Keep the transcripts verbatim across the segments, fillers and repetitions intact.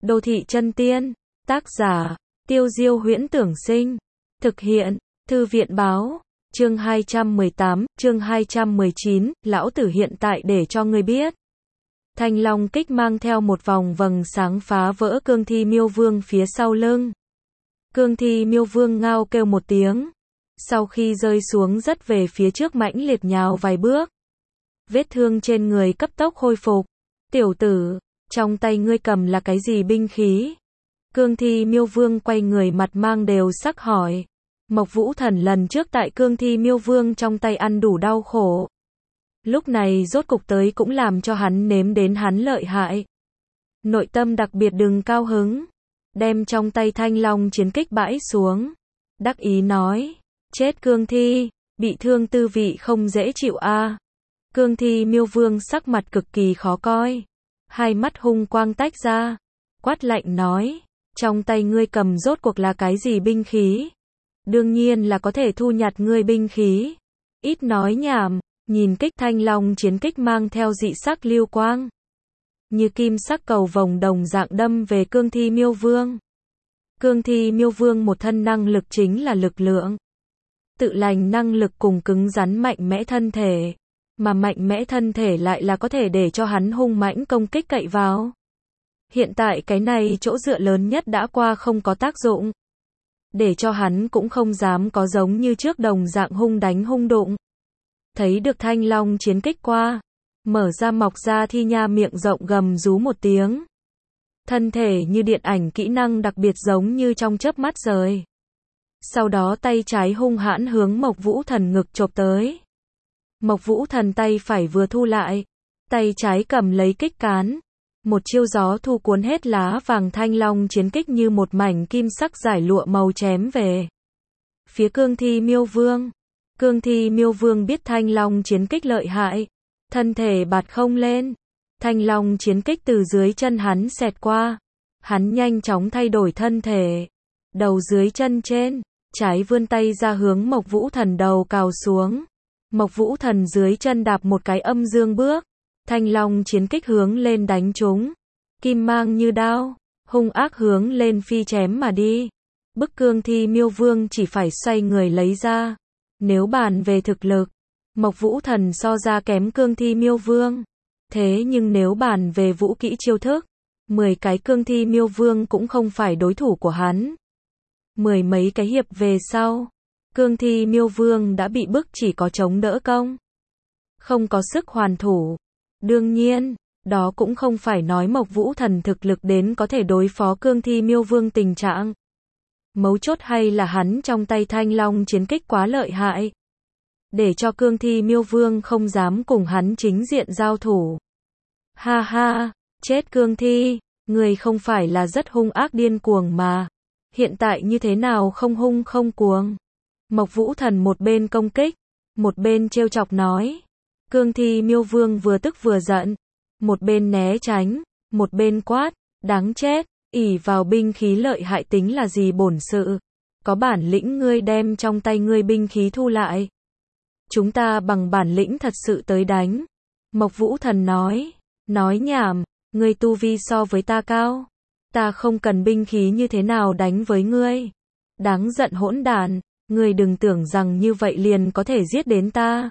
Đô thị chân tiên, tác giả, Tiêu Diêu Huyễn Tưởng Sinh, thực hiện, Thư viện báo, chương hai trăm mười tám, chương hai trăm mười chín, lão tử hiện tại để cho ngươi biết. Thanh Long kích mang theo một vòng vầng sáng phá vỡ cương thi miêu vương phía sau lưng. Cương thi miêu vương ngao kêu một tiếng. Sau khi rơi xuống rất về phía trước mãnh liệt nhào vài bước. Vết thương trên người cấp tốc khôi phục. Tiểu tử, trong tay ngươi cầm là cái gì binh khí? Cương thi miêu vương quay người mặt mang đều sắc hỏi. Mộc Vũ Thần lần trước tại cương thi miêu vương trong tay ăn đủ đau khổ. Lúc này rốt cục tới cũng làm cho hắn nếm đến hắn lợi hại. Nội tâm đặc biệt đừng cao hứng. Đem trong tay Thanh Long chiến kích bãi xuống. Đắc ý nói. Chết cương thi, bị thương tư vị không dễ chịu a. À. Cương thi miêu vương sắc mặt cực kỳ khó coi. Hai mắt hung quang tách ra. Quát lạnh nói. Trong tay ngươi cầm rốt cuộc là cái gì binh khí? Đương nhiên là có thể thu nhặt ngươi binh khí. Ít nói nhảm, nhìn kích Thanh Long chiến kích mang theo dị sắc lưu quang. Như kim sắc cầu vồng đồng dạng đâm về cương thi miêu vương. Cương thi miêu vương một thân năng lực chính là lực lượng. Tự lành năng lực cùng cứng rắn mạnh mẽ thân thể. Mà mạnh mẽ thân thể lại là có thể để cho hắn hung mãnh công kích cậy vào. Hiện tại cái này chỗ dựa lớn nhất đã qua không có tác dụng. Để cho hắn cũng không dám có giống như trước đồng dạng hung đánh hung đụng. Thấy được Thanh Long chiến kích qua. Mở ra mọc ra thi nha miệng rộng gầm rú một tiếng. Thân thể như điện ảnh kỹ năng đặc biệt giống như trong chớp mắt rời. Sau đó tay trái hung hãn hướng Mộc Vũ Thần ngực chộp tới. Mộc Vũ Thần tay phải vừa thu lại. Tay trái cầm lấy kích cán. Một chiêu gió thu cuốn hết lá vàng Thanh Long chiến kích như một mảnh kim sắc giải lụa màu chém về. Phía cương thi miêu vương. Cương thi miêu vương biết Thanh Long chiến kích lợi hại. Thân thể bạt không lên. Thanh Long chiến kích từ dưới chân hắn xẹt qua. Hắn nhanh chóng thay đổi thân thể. Đầu dưới chân trên. Trái vươn tay ra hướng Mộc Vũ Thần đầu cào xuống. Mộc Vũ Thần dưới chân đạp một cái âm dương bước. Thanh Long chiến kích hướng lên đánh trúng. Kim mang như đao. Hung ác hướng lên phi chém mà đi. Bức cương thi miêu vương chỉ phải xoay người lấy ra. Nếu bàn về thực lực. Mộc Vũ Thần so ra kém cương thi miêu vương. Thế nhưng nếu bàn về vũ kỹ chiêu thức. Mười cái cương thi miêu vương cũng không phải đối thủ của hắn. Mười mấy cái hiệp về sau. Cương thi miêu vương đã bị bức chỉ có chống đỡ công. Không có sức hoàn thủ. Đương nhiên, đó cũng không phải nói Mộc Vũ Thần thực lực đến có thể đối phó cương thi miêu vương tình trạng. Mấu chốt hay là hắn trong tay Thanh Long chiến kích quá lợi hại. Để cho cương thi miêu vương không dám cùng hắn chính diện giao thủ. Ha ha, chết cương thi, người không phải là rất hung ác điên cuồng mà. Hiện tại như thế nào không hung không cuồng. Mộc Vũ Thần một bên công kích, một bên trêu chọc nói. Cương thi miêu vương vừa tức vừa giận. Một bên né tránh, một bên quát, đáng chết, ỷ vào binh khí lợi hại tính là gì bổn sự. Có bản lĩnh ngươi đem trong tay ngươi binh khí thu lại. Chúng ta bằng bản lĩnh thật sự tới đánh. Mộc Vũ Thần nói, nói nhảm, ngươi tu vi so với ta cao. Ta không cần binh khí như thế nào đánh với ngươi. Đáng giận hỗn đản, ngươi đừng tưởng rằng như vậy liền có thể giết đến ta.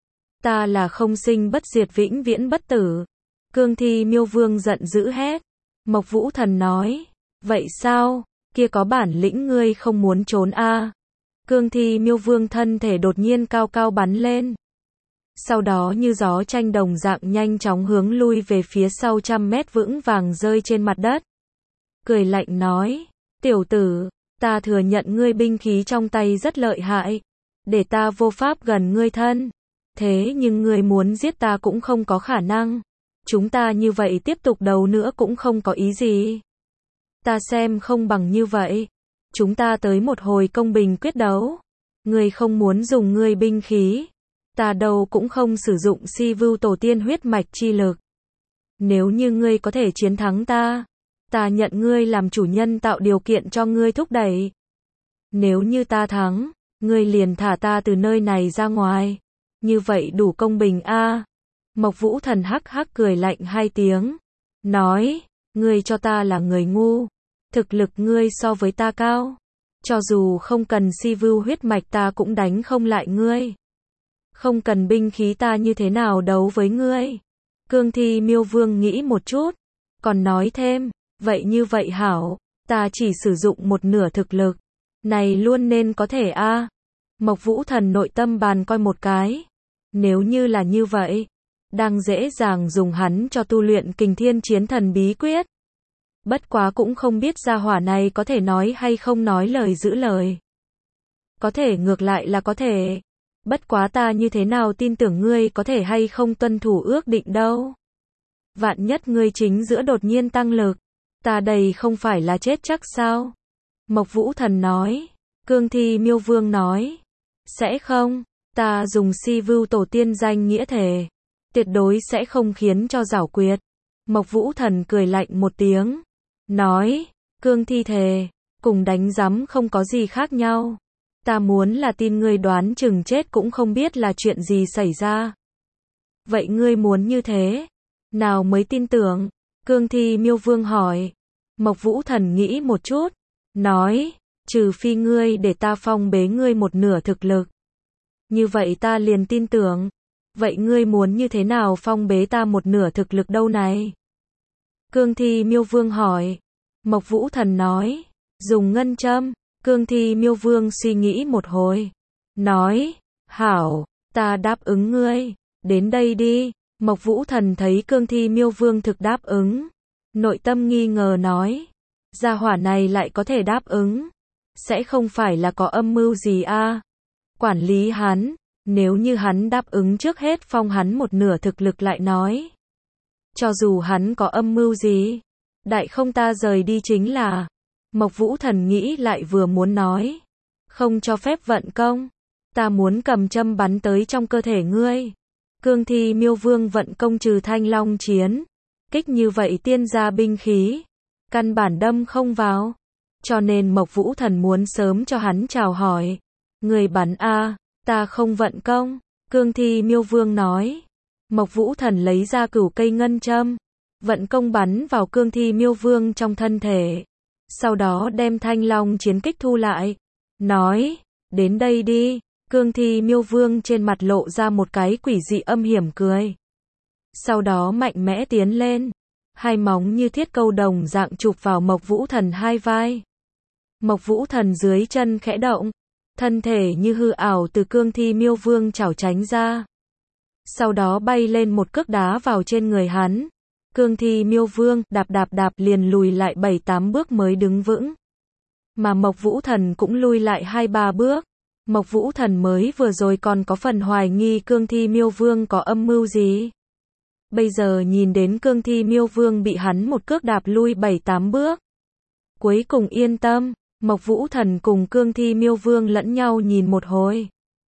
Ta là không sinh bất diệt vĩnh viễn bất tử. Cương thi miêu vương giận dữ hét. Mộc Vũ Thần nói, vậy sao, kia có bản lĩnh ngươi không muốn trốn a? À? Cương thi miêu vương thân thể đột nhiên cao cao bắn lên. Sau đó như gió tranh đồng dạng nhanh chóng hướng lui về phía sau trăm mét vững vàng rơi trên mặt đất. Cười lạnh nói, tiểu tử, ta thừa nhận ngươi binh khí trong tay rất lợi hại. Để ta vô pháp gần ngươi thân. Thế nhưng ngươi muốn giết ta cũng không có khả năng. Chúng ta như vậy tiếp tục đấu nữa cũng không có ý gì. Ta xem không bằng như vậy. Chúng ta tới một hồi công bình quyết đấu. Ngươi không muốn dùng ngươi binh khí. Ta đâu cũng không sử dụng si vưu tổ tiên huyết mạch chi lực. Nếu như ngươi có thể chiến thắng ta. Ta nhận ngươi làm chủ nhân tạo điều kiện cho ngươi thúc đẩy. Nếu như ta thắng. Ngươi liền thả ta từ nơi này ra ngoài. Như vậy đủ công bình a. À. Mộc Vũ Thần hắc hắc cười lạnh hai tiếng. Nói. Ngươi cho ta là người ngu. Thực lực ngươi so với ta cao. Cho dù không cần si vưu huyết mạch ta cũng đánh không lại ngươi. Không cần binh khí ta như thế nào đấu với ngươi. Cương Thi Miêu Vương nghĩ một chút. Còn nói thêm, vậy như vậy hảo. Ta chỉ sử dụng một nửa thực lực. Này luôn nên có thể a. À. Mộc Vũ Thần nội tâm bàn coi một cái. Nếu như là như vậy, đang dễ dàng dùng hắn cho tu luyện Kình Thiên Chiến Thần bí quyết. Bất quá cũng không biết gia hỏa này có thể nói hay không nói lời giữ lời. Có thể ngược lại là có thể. Bất quá ta như thế nào tin tưởng ngươi có thể hay không tuân thủ ước định đâu. Vạn nhất ngươi chính giữa đột nhiên tăng lực. Ta đây không phải là chết chắc sao? Mộc Vũ Thần nói. Cương Thi Miêu Vương nói. Sẽ không. Ta dùng si vưu tổ tiên danh nghĩa thề. Tuyệt đối sẽ không khiến cho giảo quyệt. Mộc Vũ Thần cười lạnh một tiếng. Nói. Cương Thi thề. Cùng đánh giấm không có gì khác nhau. Ta muốn là tin ngươi đoán chừng chết cũng không biết là chuyện gì xảy ra. Vậy ngươi muốn như thế? Nào mới tin tưởng? Cương Thi Miêu Vương hỏi. Mộc Vũ Thần nghĩ một chút. Nói. Trừ phi ngươi để ta phong bế ngươi một nửa thực lực. Như vậy ta liền tin tưởng. Vậy ngươi muốn như thế nào phong bế ta một nửa thực lực đâu này? Cương Thi Miêu Vương hỏi. Mộc Vũ Thần nói. Dùng ngân châm. Cương Thi Miêu Vương suy nghĩ một hồi. Nói. Hảo. Ta đáp ứng ngươi. Đến đây đi. Mộc Vũ Thần thấy Cương Thi Miêu Vương thực đáp ứng. Nội tâm nghi ngờ nói. Gia hỏa này lại có thể đáp ứng. Sẽ không phải là có âm mưu gì a? À? Quản lý hắn. Nếu như hắn đáp ứng trước hết phong hắn một nửa thực lực lại nói. Cho dù hắn có âm mưu gì. Đại không ta rời đi chính là. Mộc Vũ Thần nghĩ lại vừa muốn nói. Không cho phép vận công. Ta muốn cầm châm bắn tới trong cơ thể ngươi. Cương Thi Miêu Vương vận công trừ Thanh Long chiến. Kích như vậy tiên gia binh khí. Căn bản đâm không vào. Cho nên Mộc Vũ Thần muốn sớm cho hắn chào hỏi. Người bắn a, à, ta không vận công. Cương Thi Miêu Vương nói. Mộc Vũ Thần lấy ra cửu cây ngân châm. Vận công bắn vào Cương Thi Miêu Vương trong thân thể. Sau đó đem Thanh Long chiến kích thu lại. Nói. Đến đây đi. Cương Thi Miêu Vương trên mặt lộ ra một cái quỷ dị âm hiểm cười. Sau đó mạnh mẽ tiến lên. Hai móng như thiết câu đồng dạng chụp vào Mộc Vũ Thần hai vai. Mộc Vũ Thần dưới chân khẽ động. Thân thể như hư ảo từ Cương Thi Miêu Vương chảo tránh ra. Sau đó bay lên một cước đá vào trên người hắn. Cương Thi Miêu Vương đạp đạp đạp liền lùi lại bảy tám bước mới đứng vững. Mà Mộc Vũ Thần cũng lùi lại hai ba bước. Mộc Vũ Thần mới vừa rồi còn có phần hoài nghi Cương Thi Miêu Vương có âm mưu gì. Bây giờ nhìn đến Cương Thi Miêu Vương bị hắn một cước đạp lui bảy tám bước. Cuối cùng yên tâm, Mộc Vũ Thần cùng Cương Thi Miêu Vương lẫn nhau nhìn một hồi.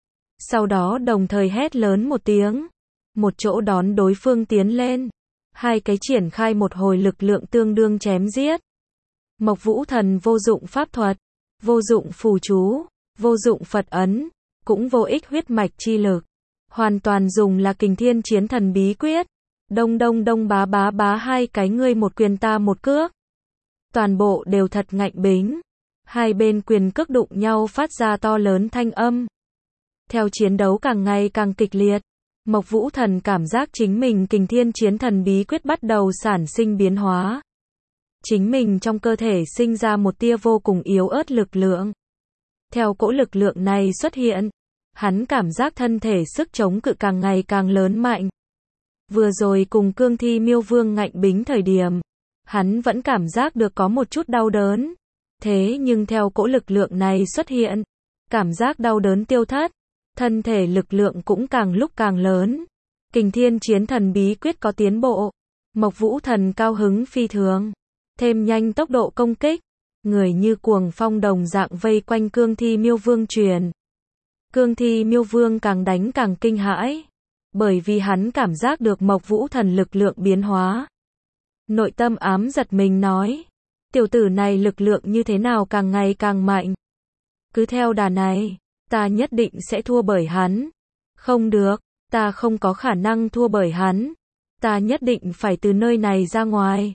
Sau đó đồng thời hét lớn một tiếng. Một chỗ đón đối phương tiến lên. Hai cái triển khai một hồi lực lượng tương đương chém giết. Mộc Vũ Thần vô dụng pháp thuật, vô dụng phù chú, vô dụng Phật ấn, cũng vô ích huyết mạch chi lực. Hoàn toàn dùng là Kình Thiên Chiến Thần bí quyết. Đông đông đông bá bá bá hai cái ngươi một quyền ta một cước. Toàn bộ đều thật ngạnh bính. Hai bên quyền cước đụng nhau phát ra to lớn thanh âm. Theo chiến đấu càng ngày càng kịch liệt, Mộc Vũ Thần cảm giác chính mình Kình Thiên Chiến Thần bí quyết bắt đầu sản sinh biến hóa. Chính mình trong cơ thể sinh ra một tia vô cùng yếu ớt lực lượng. Theo cỗ lực lượng này xuất hiện, hắn cảm giác thân thể sức chống cự càng ngày càng lớn mạnh. Vừa rồi cùng Cương Thi Miêu Vương ngạnh bính thời điểm, hắn vẫn cảm giác được có một chút đau đớn. Thế nhưng theo cỗ lực lượng này xuất hiện, cảm giác đau đớn tiêu thất, thân thể lực lượng cũng càng lúc càng lớn. Kình Thiên Chiến Thần bí quyết có tiến bộ. Mộc Vũ Thần cao hứng phi thường, thêm nhanh tốc độ công kích, người như cuồng phong đồng dạng vây quanh Cương Thi Miêu Vương truyền. Cương Thi Miêu Vương càng đánh càng kinh hãi, bởi vì hắn cảm giác được Mộc Vũ Thần lực lượng biến hóa. Nội tâm ám giật mình nói, tiểu tử này lực lượng như thế nào càng ngày càng mạnh. Cứ theo đà này, ta nhất định sẽ thua bởi hắn. Không được, ta không có khả năng thua bởi hắn. Ta nhất định phải từ nơi này ra ngoài.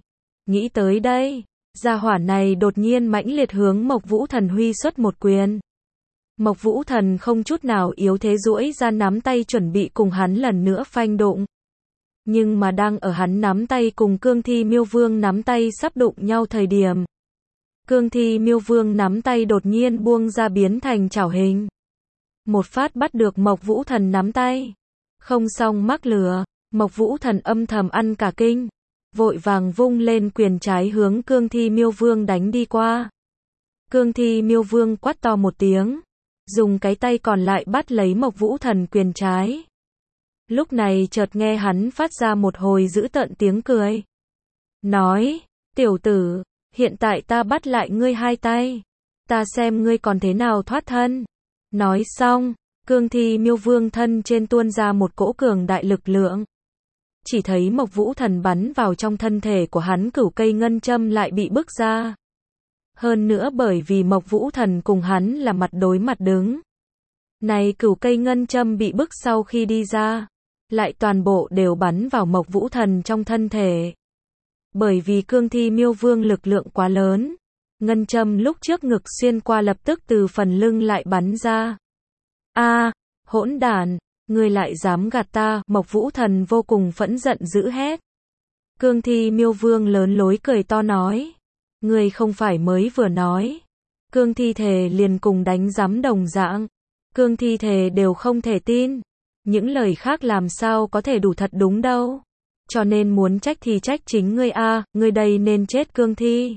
Nghĩ tới đây, gia hỏa này đột nhiên mãnh liệt hướng Mộc Vũ Thần huy xuất một quyền. Mộc Vũ Thần không chút nào yếu thế duỗi ra nắm tay chuẩn bị cùng hắn lần nữa phanh đụng. Nhưng mà đang ở hắn nắm tay cùng Cương Thi Miêu Vương nắm tay sắp đụng nhau thời điểm. Cương Thi Miêu Vương nắm tay đột nhiên buông ra biến thành chảo hình. Một phát bắt được Mộc Vũ Thần nắm tay. Không xong mắc lừa, Mộc Vũ Thần âm thầm ăn cả kinh. Vội vàng vung lên quyền trái hướng Cương Thi Miêu Vương đánh đi qua. Cương Thi Miêu Vương quát to một tiếng. Dùng cái tay còn lại bắt lấy Mộc Vũ Thần quyền trái. Lúc này chợt nghe hắn phát ra một hồi dữ tợn tiếng cười. Nói, tiểu tử, hiện tại ta bắt lại ngươi hai tay. Ta xem ngươi còn thế nào thoát thân. Nói xong, Cương Thi Miêu Vương thân trên tuôn ra một cỗ cường đại lực lượng. Chỉ thấy Mộc Vũ Thần bắn vào trong thân thể của hắn cửu cây ngân châm lại bị bức ra. Hơn nữa bởi vì Mộc Vũ Thần cùng hắn là mặt đối mặt đứng. Này cửu cây ngân châm bị bức sau khi đi ra, lại toàn bộ đều bắn vào Mộc Vũ Thần trong thân thể. Bởi vì Cương Thi Miêu Vương lực lượng quá lớn, ngân châm lúc trước ngực xuyên qua lập tức từ phần lưng lại bắn ra. A, hỗn đản, ngươi lại dám gạt ta, Mộc Vũ Thần vô cùng phẫn giận dữ hét. Cương Thi Miêu Vương lớn lối cười to nói. Ngươi không phải mới vừa nói. Cương Thi thề liền cùng đánh giám đồng dạng. Cương Thi thề đều không thể tin. Những lời khác làm sao có thể đủ thật đúng đâu. Cho nên muốn trách thì trách chính ngươi a, ngươi đây nên chết Cương Thi.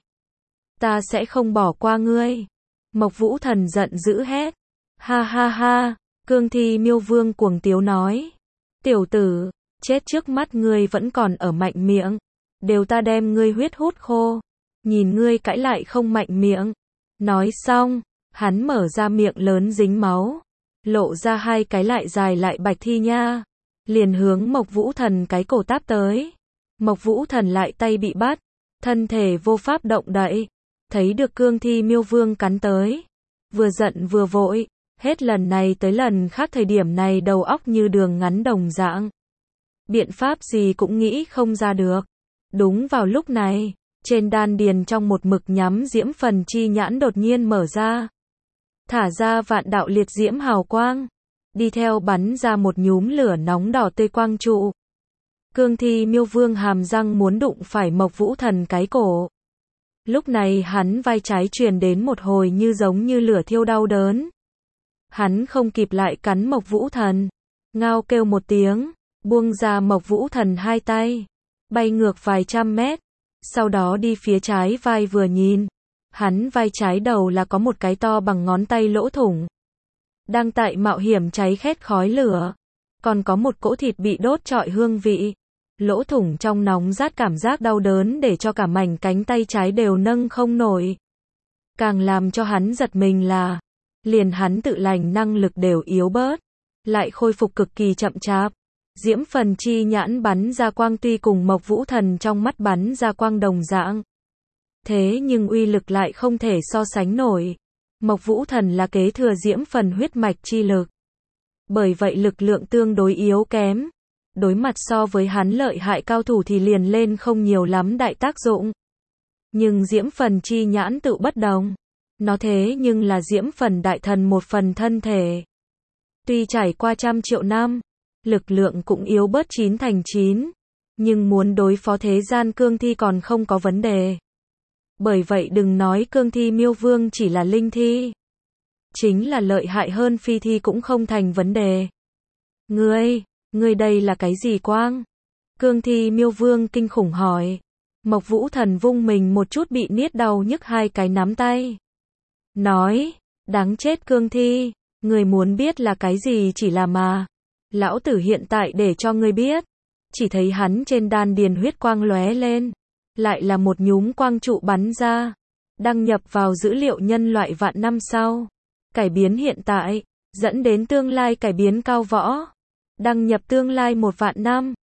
Ta sẽ không bỏ qua ngươi. Mộc Vũ Thần giận dữ hét. Ha ha ha, Cương Thi Miêu Vương cuồng tiếu nói. Tiểu tử, chết trước mắt ngươi vẫn còn ở mạnh miệng. Đều ta đem ngươi huyết hút khô. Nhìn ngươi cãi lại không mạnh miệng. Nói xong, hắn mở ra miệng lớn dính máu. Lộ ra hai cái lại dài lại bạch thi nha. Liền hướng Mộc Vũ Thần cái cổ táp tới. Mộc Vũ Thần lại tay bị bắt. Thân thể vô pháp động đậy. Thấy được Cương Thi Miêu Vương cắn tới. Vừa giận vừa vội. Hết lần này tới lần khác thời điểm này đầu óc như đường ngắn đồng dạng. Biện pháp gì cũng nghĩ không ra được. Đúng vào lúc này, trên đan điền trong một mực nhắm diễm phần chi nhãn đột nhiên mở ra. Thả ra vạn đạo liệt diễm hào quang. Đi theo bắn ra một nhúm lửa nóng đỏ tươi quang trụ. Cương Thi Miêu Vương hàm răng muốn đụng phải Mộc Vũ Thần cái cổ. Lúc này hắn vai trái truyền đến một hồi như giống như lửa thiêu đau đớn. Hắn không kịp lại cắn Mộc Vũ Thần. Ngao kêu một tiếng, buông ra Mộc Vũ Thần hai tay. Bay ngược vài trăm mét. Sau đó đi phía trái vai vừa nhìn. Hắn vai trái đầu là có một cái to bằng ngón tay lỗ thủng. Đang tại mạo hiểm cháy khét khói lửa. Còn có một cỗ thịt bị đốt trọi hương vị. Lỗ thủng trong nóng rát cảm giác đau đớn để cho cả mảnh cánh tay trái đều nâng không nổi. Càng làm cho hắn giật mình là, liền hắn tự lành năng lực đều yếu bớt. Lại khôi phục cực kỳ chậm chạp. Diễm phần chi nhãn bắn ra quang tuy cùng Mộc Vũ Thần trong mắt bắn ra quang đồng dạng. Thế nhưng uy lực lại không thể so sánh nổi. Mộc Vũ Thần là kế thừa diễm phần huyết mạch chi lực. Bởi vậy lực lượng tương đối yếu kém. Đối mặt so với hắn lợi hại cao thủ thì liền lên không nhiều lắm đại tác dụng. Nhưng diễm phần chi nhãn tự bất đồng. Nó thế nhưng là diễm phần đại thần một phần thân thể. Tuy trải qua trăm triệu năm, lực lượng cũng yếu bớt chín thành chín. Nhưng muốn đối phó thế gian Cương Thi còn không có vấn đề. Bởi vậy đừng nói Cương Thi Miêu Vương chỉ là linh thi. Chính là lợi hại hơn phi thi cũng không thành vấn đề. Ngươi, ngươi đây là cái gì quang? Cương Thi Miêu Vương kinh khủng hỏi. Mộc Vũ Thần vung mình một chút bị niết đau nhức hai cái nắm tay. Nói, đáng chết Cương Thi, ngươi muốn biết là cái gì chỉ là mà. Lão tử hiện tại để cho ngươi biết. Chỉ thấy hắn trên đan điền huyết quang lóe lên. Lại là một nhúm quang trụ bắn ra. Đăng nhập vào dữ liệu nhân loại vạn năm sau. Cải biến hiện tại, dẫn đến tương lai cải biến cao võ. Đăng nhập tương lai một vạn năm.